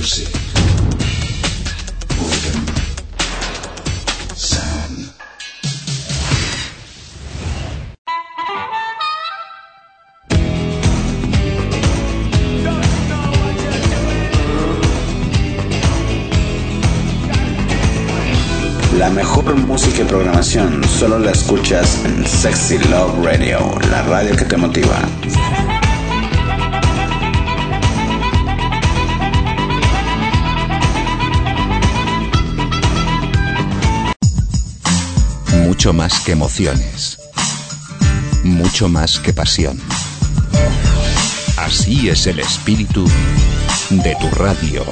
music, rhythm, sound. La mejor música y programación solo la escuchas en Sexy Love Radio, la radio que te motiva. Mucho más que emociones, mucho más que pasión. Así es el espíritu de tu radio.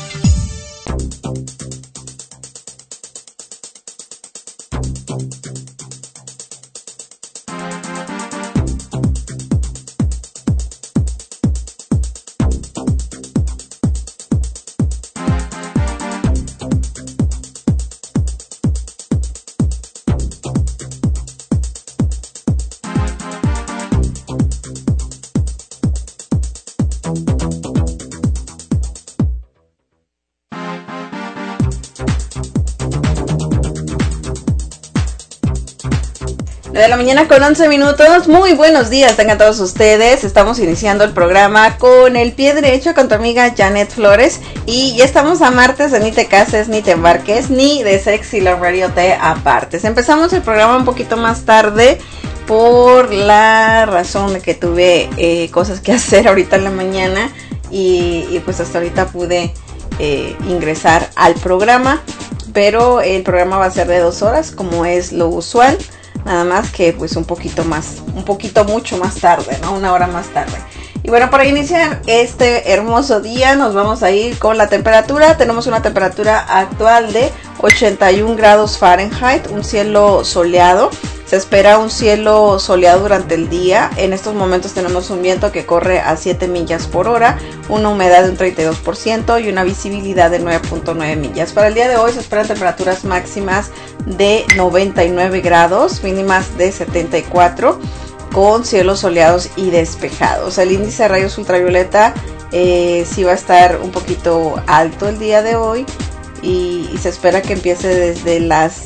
De la mañana con 11 minutos, muy buenos días, tengan todos ustedes. Estamos iniciando el programa con el pie derecho con tu amiga Janet Flores. Y ya estamos a martes de Ni te cases, ni te embarques, ni de Sexy Love Radio te apartes. Empezamos el programa un poquito más tarde por la razón de que tuve cosas que hacer ahorita en la mañana. Y pues hasta ahorita pude ingresar al programa. Pero el programa va a ser de 2 horas como es lo usual. Nada más que pues un poquito mucho más tarde, ¿no? 1 hora más tarde. Y bueno, para iniciar este hermoso día nos vamos a ir con la temperatura. Tenemos una temperatura actual de 81 grados Fahrenheit, un cielo soleado. Se espera un cielo soleado durante el día. En estos momentos tenemos un viento que corre a 7 millas por hora, una humedad de un 32% y una visibilidad de 9.9 millas. Para el día de hoy se esperan temperaturas máximas de 99 grados, mínimas de 74, con cielos soleados y despejados. El índice de rayos ultravioleta sí va a estar un poquito alto el día de hoy y se espera que empiece desde las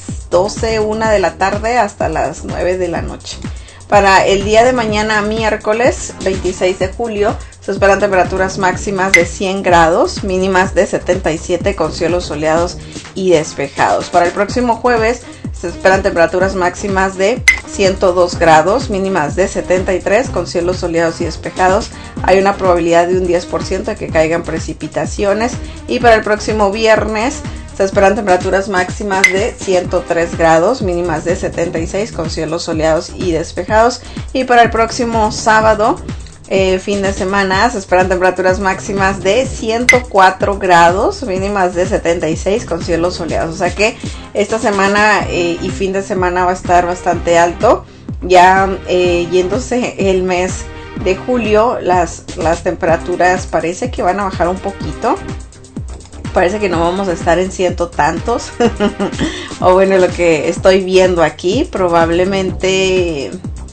1 de la tarde hasta las 9 de la noche. Para el día de mañana, miércoles 26 de julio, se esperan temperaturas máximas de 100 grados, mínimas de 77 con cielos soleados y despejados. Para el próximo jueves se esperan temperaturas máximas de 102 grados, mínimas de 73 con cielos soleados y despejados. Hay una probabilidad de un 10% de que caigan precipitaciones. Y para el próximo viernes se esperan temperaturas máximas de 103 grados, mínimas de 76 con cielos soleados y despejados. Y para el próximo sábado, fin de semana, se esperan temperaturas máximas de 104 grados, mínimas de 76 con cielos soleados. O sea que esta semana y fin de semana va a estar bastante alto. Ya yéndose el mes de julio, las temperaturas parece que van a bajar un poquito. Parece que no vamos a estar en ciento tantos. O bueno, lo que estoy viendo aquí, probablemente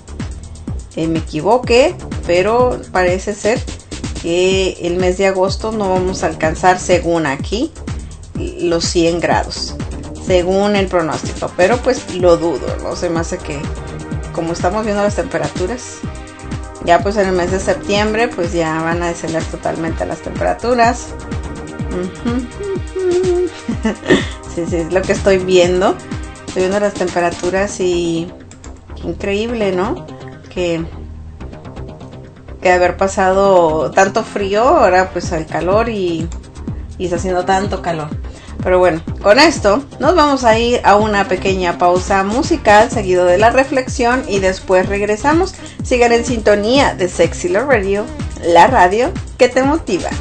me equivoque, pero parece ser que el mes de agosto no vamos a alcanzar, según aquí, los 100 grados, según el pronóstico. Pero pues lo dudo, no se me hace que, como estamos viendo las temperaturas, ya pues en el mes de septiembre pues ya van a descender totalmente las temperaturas. Sí, es lo que estoy viendo. Estoy viendo las temperaturas y increíble, ¿no? Que haber pasado tanto frío, ahora pues al calor y está haciendo tanto calor. Pero bueno, con esto nos vamos a ir a una pequeña pausa musical, seguido de la reflexión, y después regresamos. Sigan en sintonía de Sexy Love Radio, la radio que te motiva.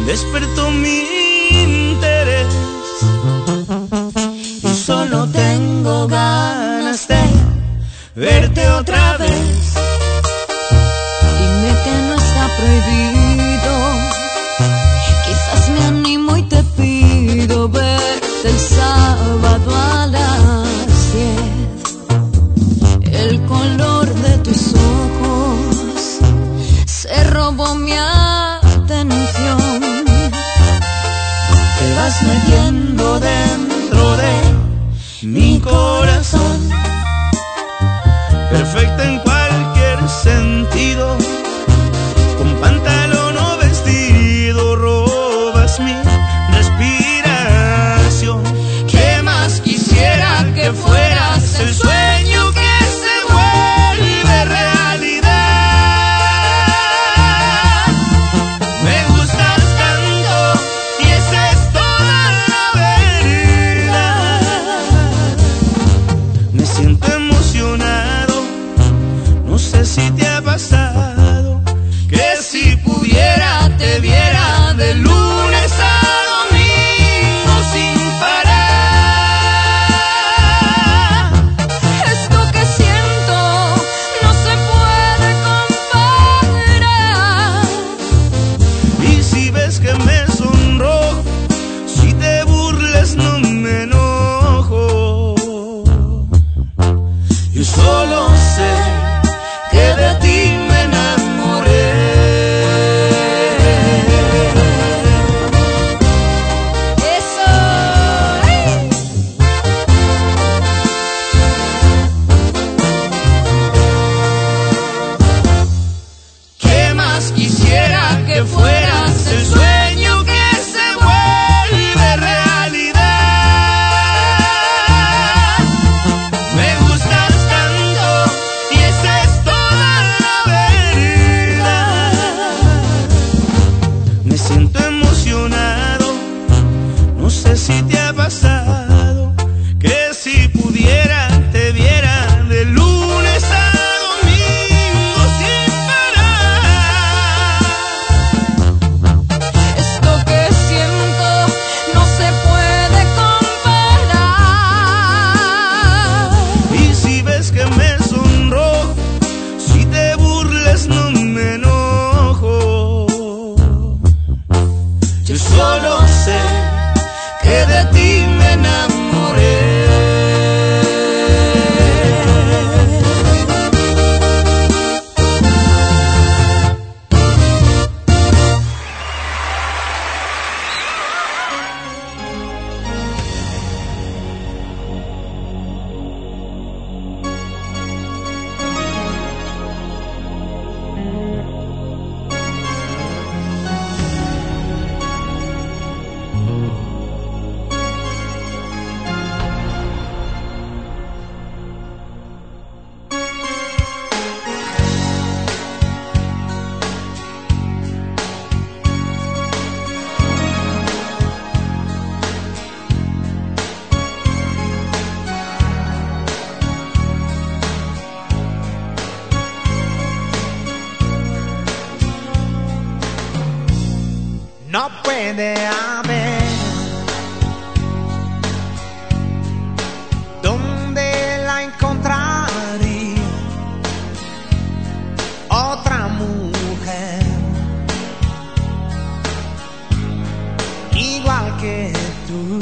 despertó mi interés y solo tengo ganas de verte otra vez. Dime que no está prohibido, quizás me animo y te pido verte el sábado a las 10. El color de tus ojos se robó mi atención. Te vas metiendo dentro de mi corazón, perfecta en cualquier sentido, con pantalón o vestido, robas mi respiración. ¿Qué más quisiera que fueras el sueño que se vuelve realidad? Me gustas tanto y esa es toda la verdad. Me siento emocionado, no sé si te ha pasado, que si pudiera te viera de lunes a domingo sin parar. Esto que siento no se puede comparar. Y si ves que me sonrojo, si te burles no me enojo. Yo solo sé que de ti me enamoré. Eso, ¡ay! ¿Qué más quisiera que fueras el sueño que se vuelve realidad? Me gustas tanto y esa es toda la verdad. Me siento emocionado, no sé si te ha pasado, que si pudiera te viera de lunes a domingo sin parar. Esto que siento no se puede comparar. Y si ves que me sonrojo, si te burles no me enojo. Yo solo sé que de ti me enamoré. No puede haber donde la encontraría otra mujer igual que tú.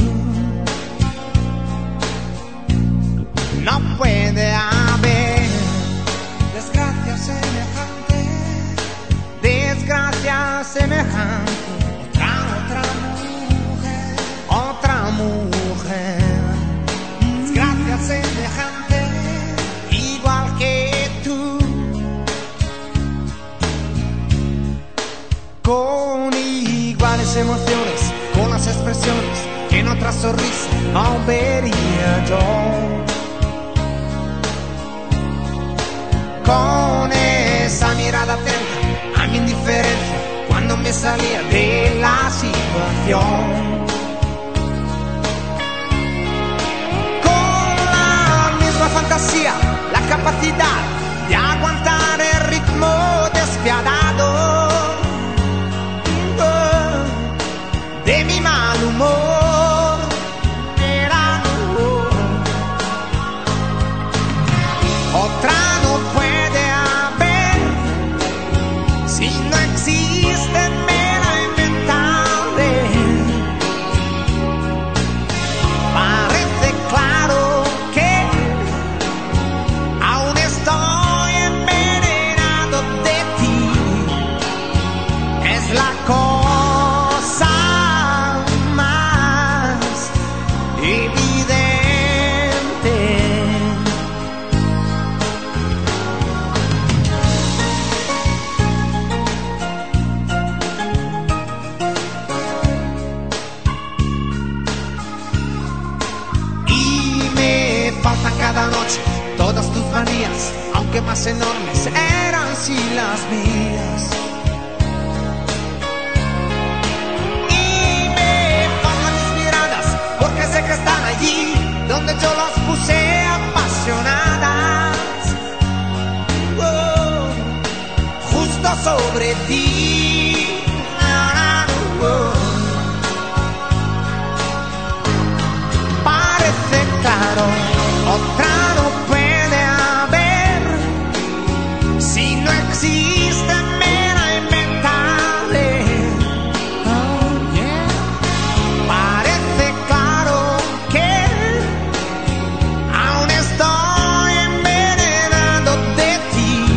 No puede haber desgracia semejante, desgracia semejante. Otra mujer, desgracia semejante, igual que tú, con iguales emociones, con las expresiones que en otra sonrisa no vería yo, con esa mirada atenta a mi indiferencia cuando me salía de la situación, con la misma fantasía, la capacidad de aguantar el ritmo despiadado noche, todas tus manías, aunque más enormes, eran sí las mías. Y me faltan mis miradas, porque sé que están allí, donde yo las puse apasionadas. Oh, justo sobre ti. Oh. Parece claro, otra no puede haber, si no existe mera inventable. Oh, yeah. Parece claro que aún estoy envenenado de ti.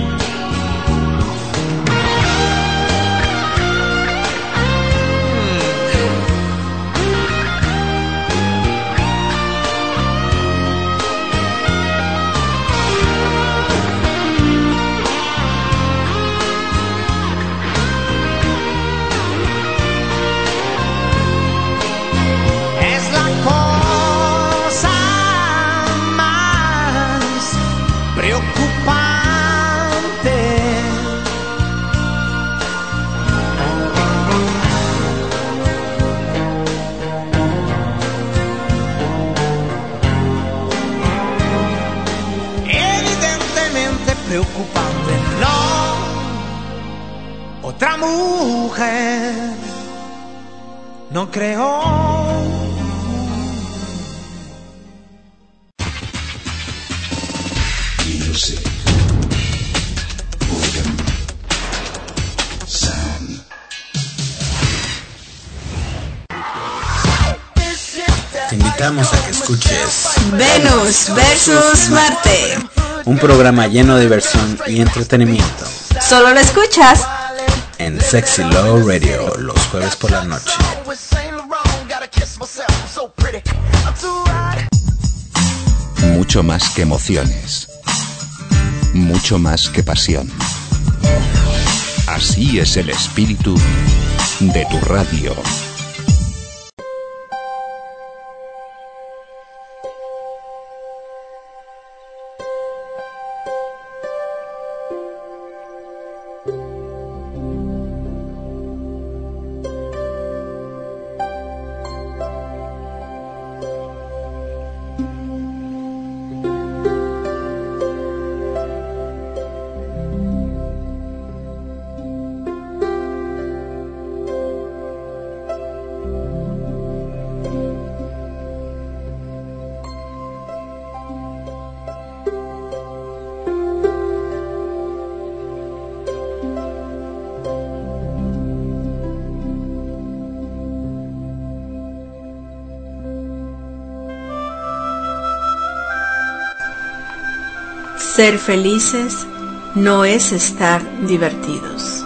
Preocupante, no, otra mujer, no creo. Music, organ, sound. Te invitamos a que escuches Venus versus Marte. un programa lleno de diversión y entretenimiento Solo lo escuchas en Sexy Love Radio los jueves por la noche. Mucho más que emociones. Mucho más que pasión. Así es el espíritu de tu radio. Ser felices no es estar divertidos.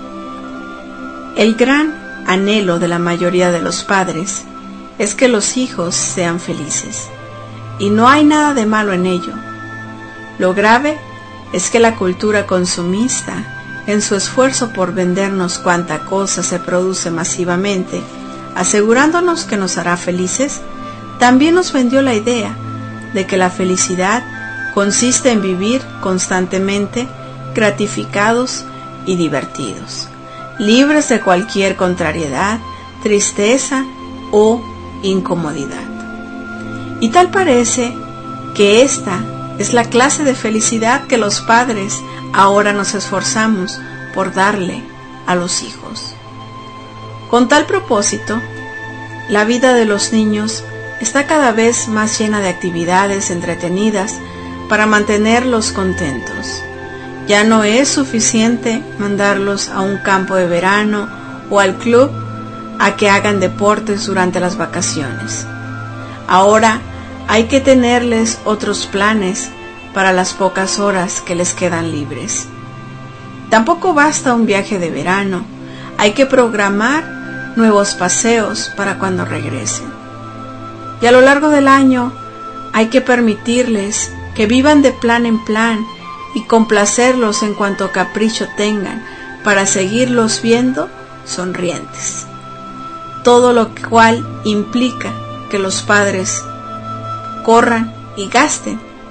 El gran anhelo de la mayoría de los padres es que los hijos sean felices, y no hay nada de malo en ello. Lo grave es que la cultura consumista, en su esfuerzo por vendernos cuanta cosa se produce masivamente, asegurándonos que nos hará felices, también nos vendió la idea de que la felicidad consiste en vivir constantemente gratificados y divertidos, libres de cualquier contrariedad, tristeza o incomodidad. Y tal parece que esta es la clase de felicidad que los padres ahora nos esforzamos por darle a los hijos. Con tal propósito, la vida de los niños está cada vez más llena de actividades entretenidas para mantenerlos contentos. Ya no es suficiente mandarlos a un campo de verano o al club a que hagan deportes durante las vacaciones. Ahora hay que tenerles otros planes para las pocas horas que les quedan libres. Tampoco basta un viaje de verano, hay que programar nuevos paseos para cuando regresen. Y a lo largo del año hay que permitirles que vivan de plan en plan y complacerlos en cuanto capricho tengan para seguirlos viendo sonrientes. Todo lo cual implica que los padres corran y gasten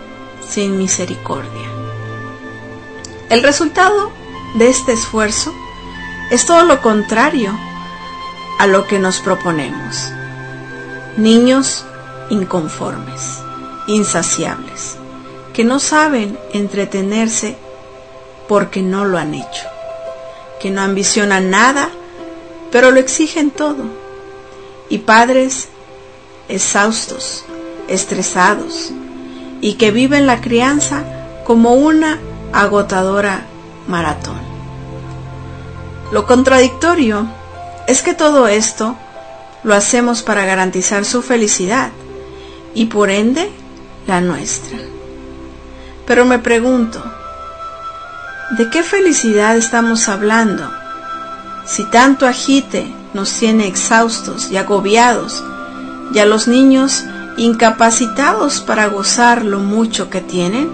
sin misericordia. El resultado de este esfuerzo es todo lo contrario a lo que nos proponemos. Niños inconformes, insaciables, que no saben entretenerse porque no lo han hecho, que no ambicionan nada, pero lo exigen todo, y padres exhaustos, estresados, y que viven la crianza como una agotadora maratón. Lo contradictorio es que todo esto lo hacemos para garantizar su felicidad y por ende la nuestra. Pero me pregunto, ¿de qué felicidad estamos hablando si tanto agite nos tiene exhaustos y agobiados y a los niños incapacitados para gozar lo mucho que tienen?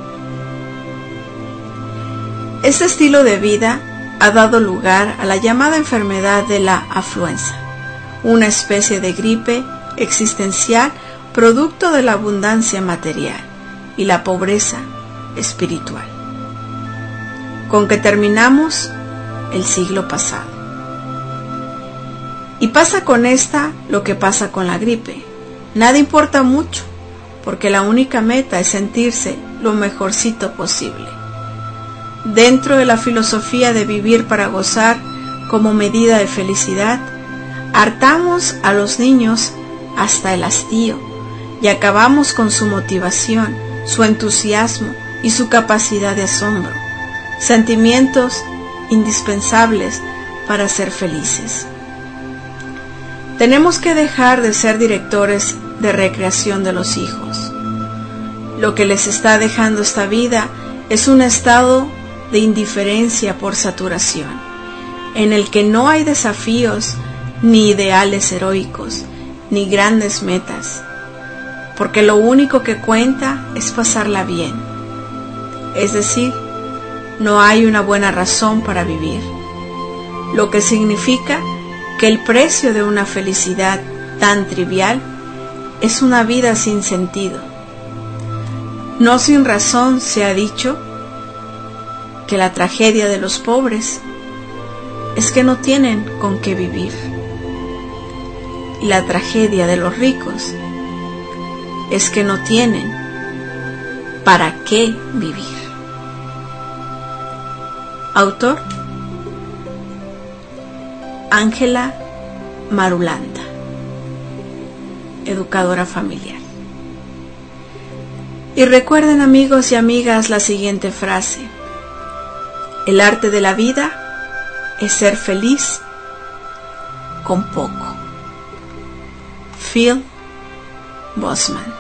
Este estilo de vida ha dado lugar a la llamada enfermedad de la afluenza, una especie de gripe existencial producto de la abundancia material y la pobreza espiritual, con que terminamos el siglo pasado. Y pasa con esta lo que pasa con la gripe. Nada importa mucho, porque la única meta es sentirse lo mejorcito posible. Dentro de la filosofía de vivir para gozar como medida de felicidad, hartamos a los niños hasta el hastío y acabamos con su motivación, su entusiasmo y su capacidad de asombro, sentimientos indispensables para ser felices. Tenemos que dejar de ser directores de recreación de los hijos. Lo que les está dejando esta vida es un estado de indiferencia por saturación, en el que no hay desafíos, ni ideales heroicos, ni grandes metas, porque lo único que cuenta es pasarla bien. Es decir, no hay una buena razón para vivir, lo que significa que el precio de una felicidad tan trivial es una vida sin sentido. No sin razón se ha dicho que la tragedia de los pobres es que no tienen con qué vivir, y la tragedia de los ricos es que no tienen para qué vivir. Autor: Ángela Marulanda, educadora familiar. Y recuerden, amigos y amigas, la siguiente frase: el arte de la vida es ser feliz con poco. Phil Bosman.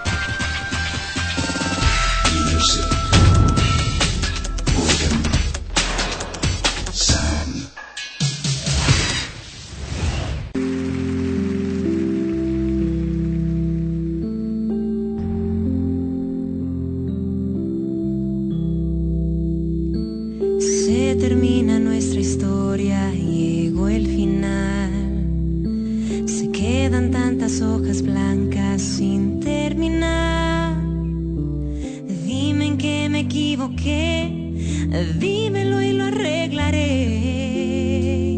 Se termina nuestra historia, llegó el final. Se quedan tantas hojas blancas sin terminar. Dime en qué me equivoqué, dímelo y lo arreglaré.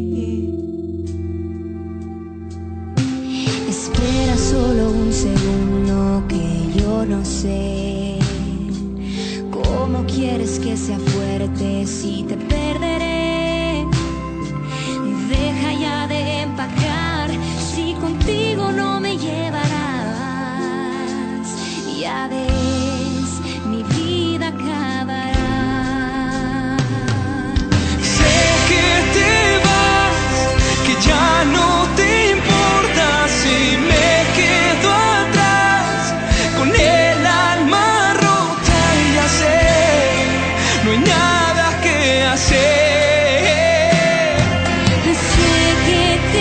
Espera solo un segundo que yo no sé cómo quieres que sea fuerte si te perderé. Deja ya de empacar si contigo no me llevarás. Ya ves, mi vida acabará. Sé que te vas, que ya no te importa si me quedo atrás con el alma rota. Ya sé, no hay nada que hacer. Sé que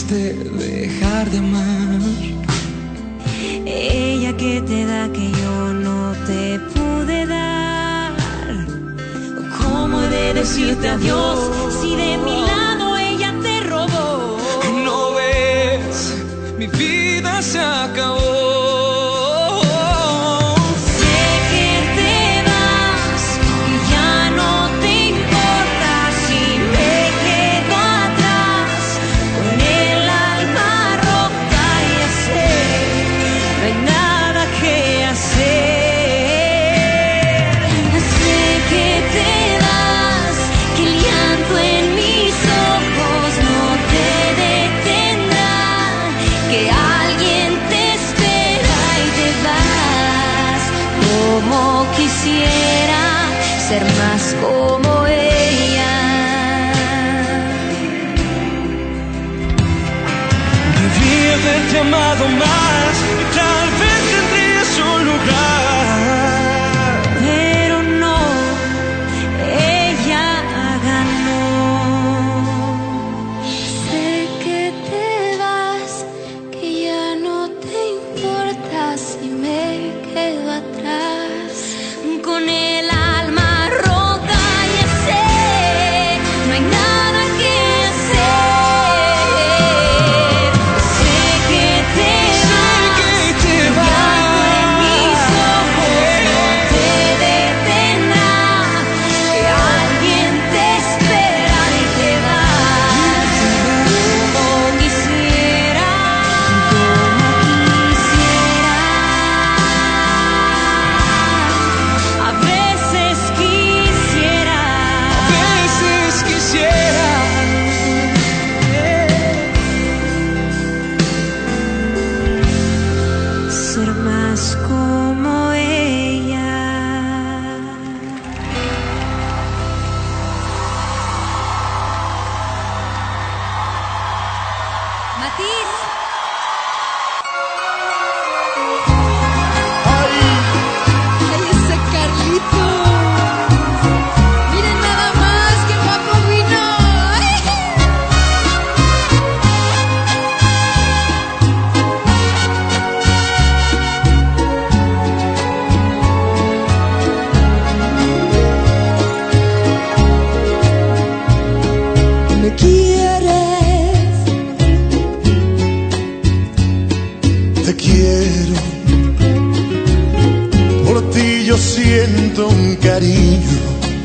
decidiste dejar de amar. Ella que te da que yo no te pude dar. ¿Cómo he de decirte adiós si de mi lado ella te robó? No ves, mi vida se acabó. Ser más como ella. Debí haberte amado más y tal vez tendrías un lugar. Pero no, ella ganó. Sé que te vas, que ya no te importa si me quedo atrás con el alma. Siento un cariño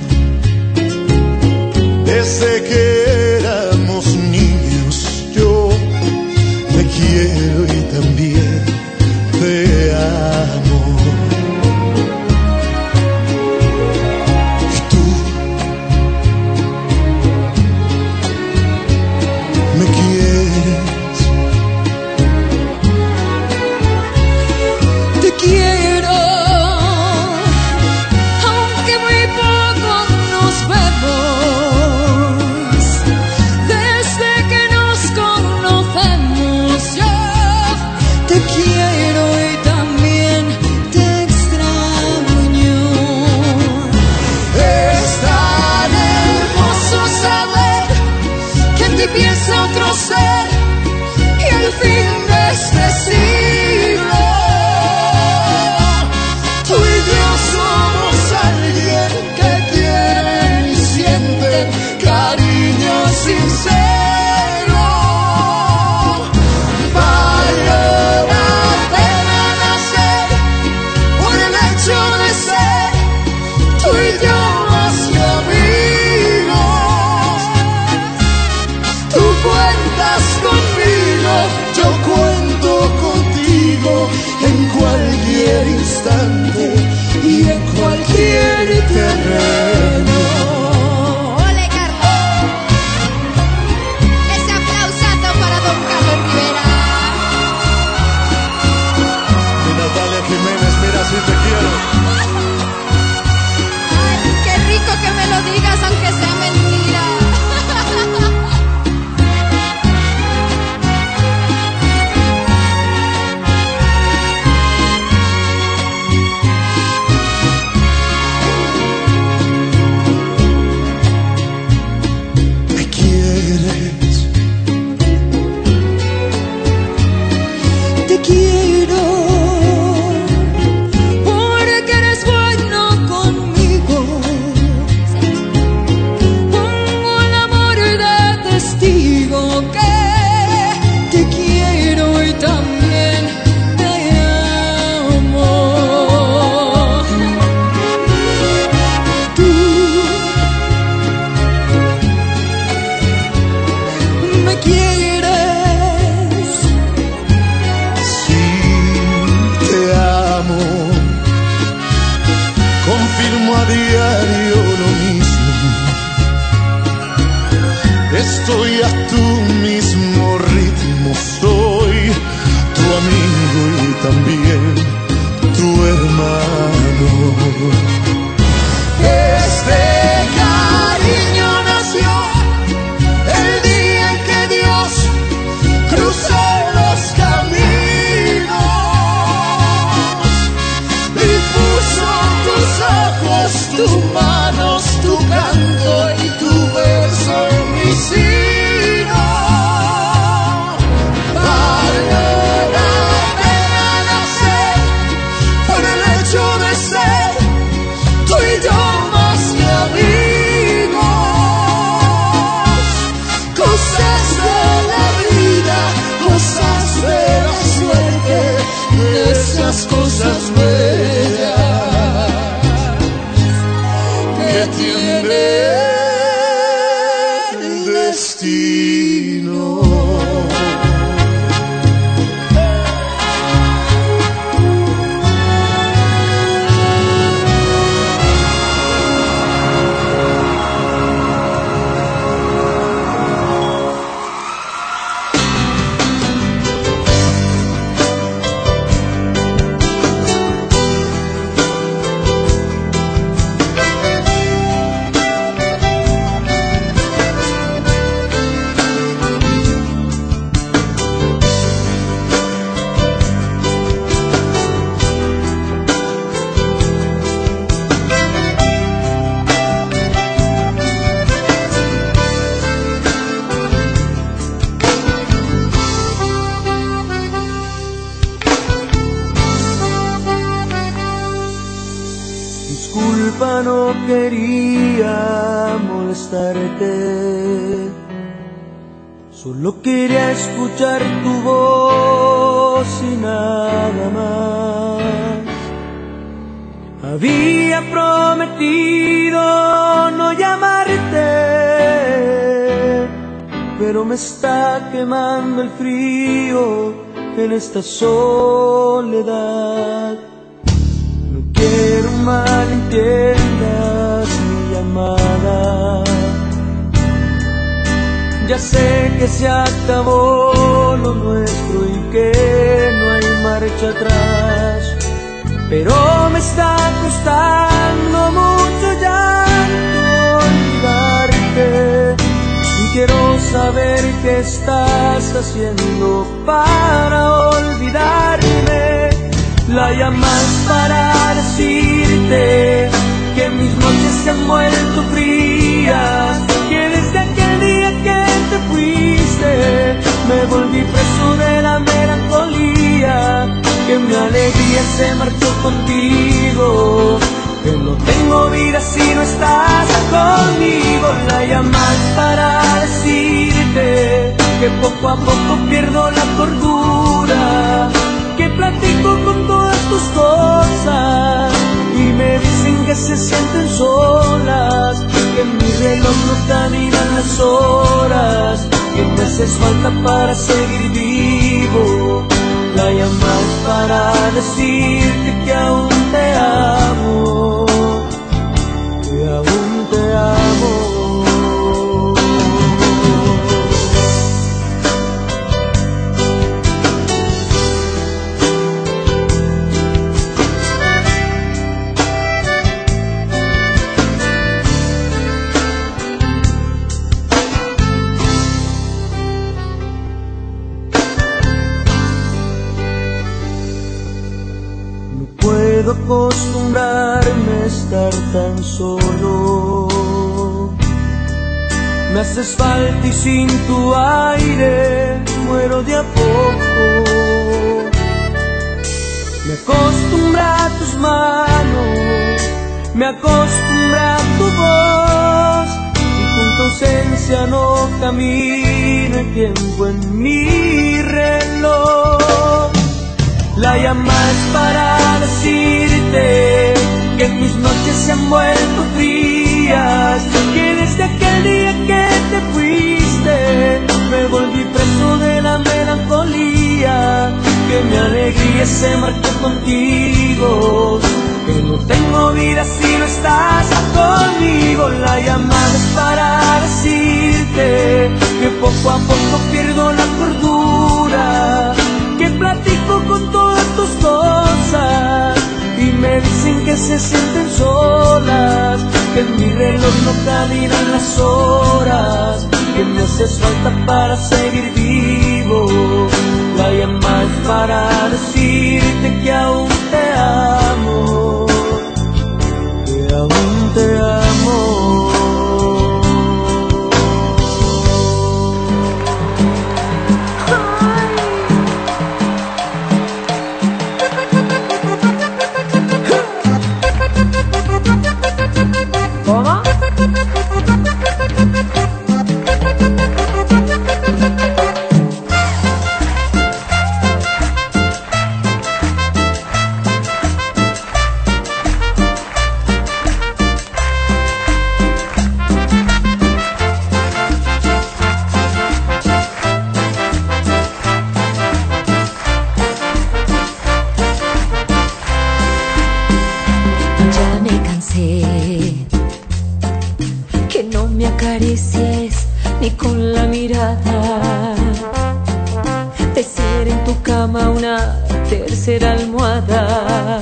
desde que éramos niños. Yo te quiero y también te amo. Y tú me quieres. Te quiero. Desde que nos conocemos, yo afirmo a diario lo mismo. Estoy a tu mismo ritmo, soy tu amigo y también tu hermano. Este cariño nació el día en que Dios cruzó los caminos y puso tus ojos, tus manos, tu canto y tu beso en mi sino. Vale la pena nacer por el hecho de ser tú y yo más que amigos. Cosas de la vida, cosas de la suerte, de esas cosas bellas que tiene el destino. Disculpa, no quería molestarte, solo quería escuchar tu voz y nada más. Había prometido no llamarte, pero me está quemando el frío en esta soledad. No quiero malentiendas mi llamada. Ya sé que se acabó lo nuestro y que no hay marcha atrás, pero me está costando mucho ya olvidarte. Y quiero saber qué estás haciendo para olvidarme. La llamas para decirte que mis noches se han vuelto frías, que desde aquel día que te fuiste me volví preso de la melancolía, que mi alegría se marchó contigo, que no tengo vida si no estás conmigo. La llamas para decirte que poco a poco pierdo la cordura, que platico con todas tus cosas y me dicen que se sienten solas, que en mi reloj no caminan las horas, que me haces falta para seguir vivo. La llamas para decirte que aún te amo, que aún te amo. Puedo acostumbrarme a estar tan solo. Me haces falta y sin tu aire muero de a poco. Me acostumbra a tus manos, me acostumbra a tu voz, y con tu ausencia no camina el tiempo en mi reloj. La llamas para decirte que mis noches se han vuelto frías, que desde aquel día que te fuiste me volví preso de la melancolía, que mi alegría se marchó contigo, que no tengo vida si no que en mi reloj no caminan las horas, que me haces falta para seguir vivo. La llamas para decirte que aún te amo, que aún te amo. ¿Cómo? Ni con la mirada, de ser en tu cama una tercera almohada,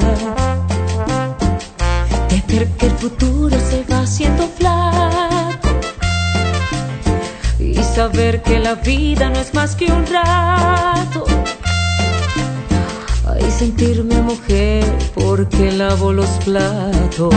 de ver que el futuro se va haciendo flaco y saber que la vida no es más que un rato. Ay, sentirme mujer porque lavo los platos.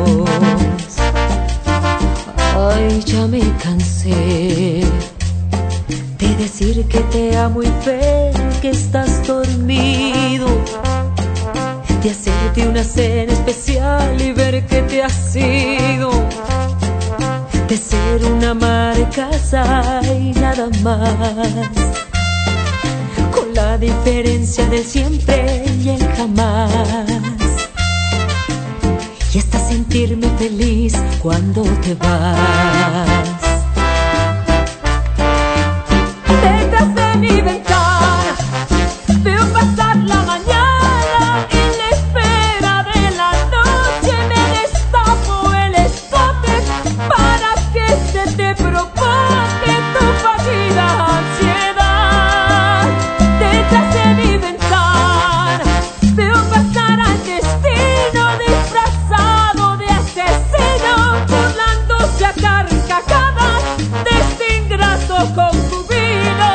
Ay, ya me cansé de decir que te amo y ver que estás dormido, de hacerte una cena especial y ver que te has ido, de ser una ama de casa y nada más, con la diferencia del siempre y el jamás. Y hasta sentirme feliz cuando te vas. Detrás de mi ventana veo pasar la mañana, en la espera de la noche me destapo el escote para que se te provoque tu fallida ansiedad. Detrás de mi ventana veo pasar al destino disfrazado de asesino, burlándose a carcajadas de este ingrato concubino.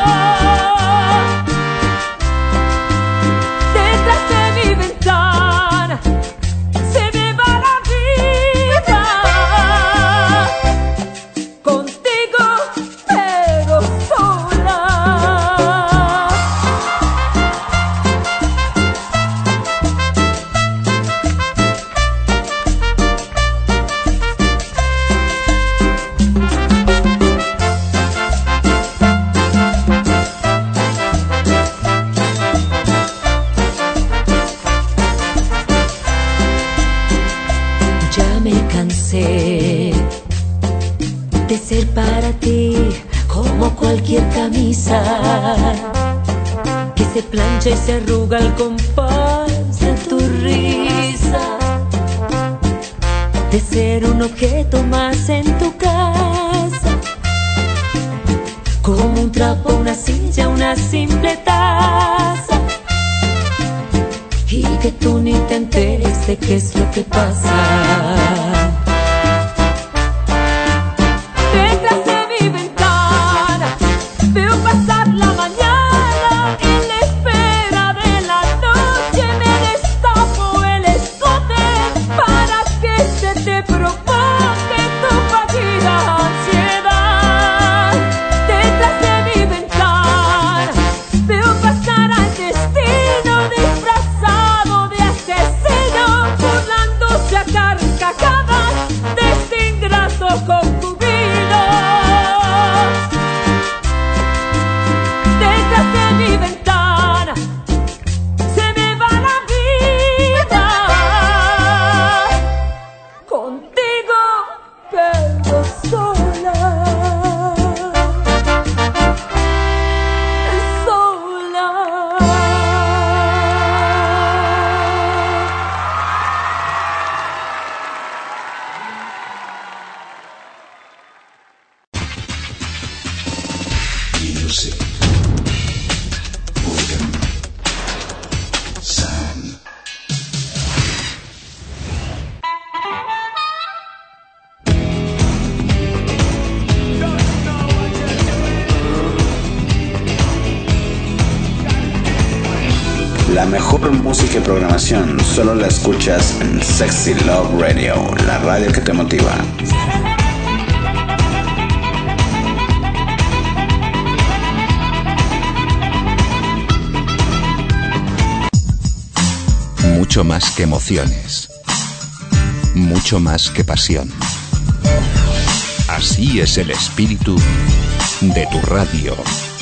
Detrás de mi ventana se me va la vida, contigo pero sola. Ya me cansé de ser para ti como cualquier camisa que se plancha y se arruga al compás de tu risa, de ser un objeto más en tu casa, como un trapo, una silla, una simple taza, y que tú ni te enteres de qué es lo que pasa. Detrás de mi ventana veo pasar la mañana, en la espera de la noche me destapo el escote para que se te provoque tu fallida ansiedad. Detrás de mi ventana veo pasar al destino disfrazado de asesino, burlándose a carcajadas de este ingrato concubino. Detrás de mi ventana se me va la vida, contigo pero sola. Sola. Music. Organ. Sound. La mejor música y programación solo la escuchas en Sexy Love Radio, la radio que te motiva. Mucho más que emociones. Mucho más que pasión. Así es el espíritu de tu radio.